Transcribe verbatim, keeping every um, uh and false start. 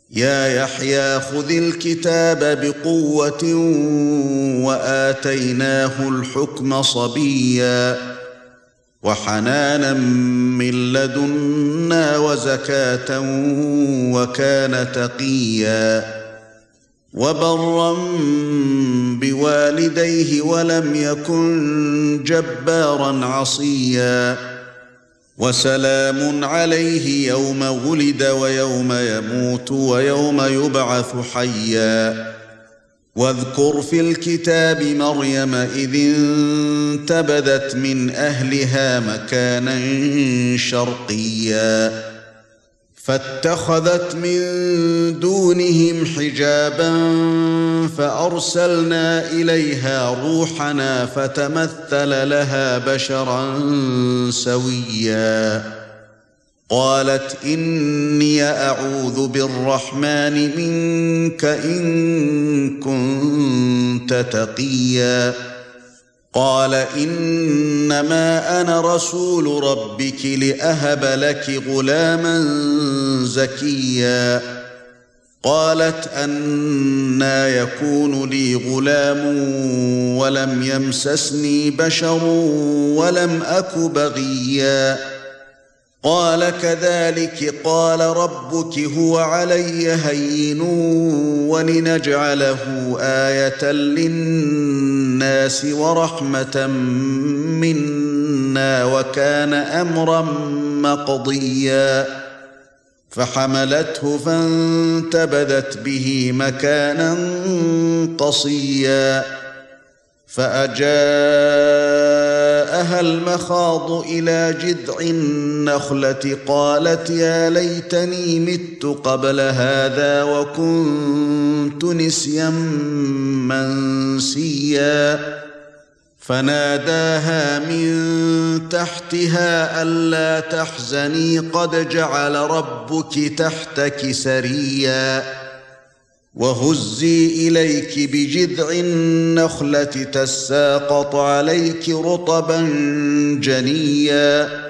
يا يحيى خذ الكتاب بقوة وآتيناه الحكم صبيا وحنانا من لدنا وزكاة وكان تقيا وبرا بوالديه ولم يكن جبارا عصيا وسلام عليه يوم ولد ويوم يموت ويوم يبعث حيا واذكر في الكتاب مريم إذ انتبذت من أهلها مكانا شرقيا فاتخذت من دونهم حجابا فأرسلنا إليها روحنا فتمثل لها بشرا سويا قالت إني أعوذ بالرحمن منك إن كنت تقيا قال إنما أنا رسول ربك لأهب لك غلاما زكيا قالت أنى يكون لي غلام ولم يمسسني بشر ولم أك بغيا قال كذلك قال ربك هو علي هين ولنجعله آية للناس ورحمة منا وكان أمرا مقضيا فحملته فانتبذت به مكانا قصيا فأجاءها المخاض إلى جذع النخلة قالت يا ليتني مت قبل هذا وكنت نسيا منسيا فناداها من تحتها ألا تحزني قد جعل ربك تحتك سريا وهزي إليك بجذع النخلة تساقط عليك رطبا جنيا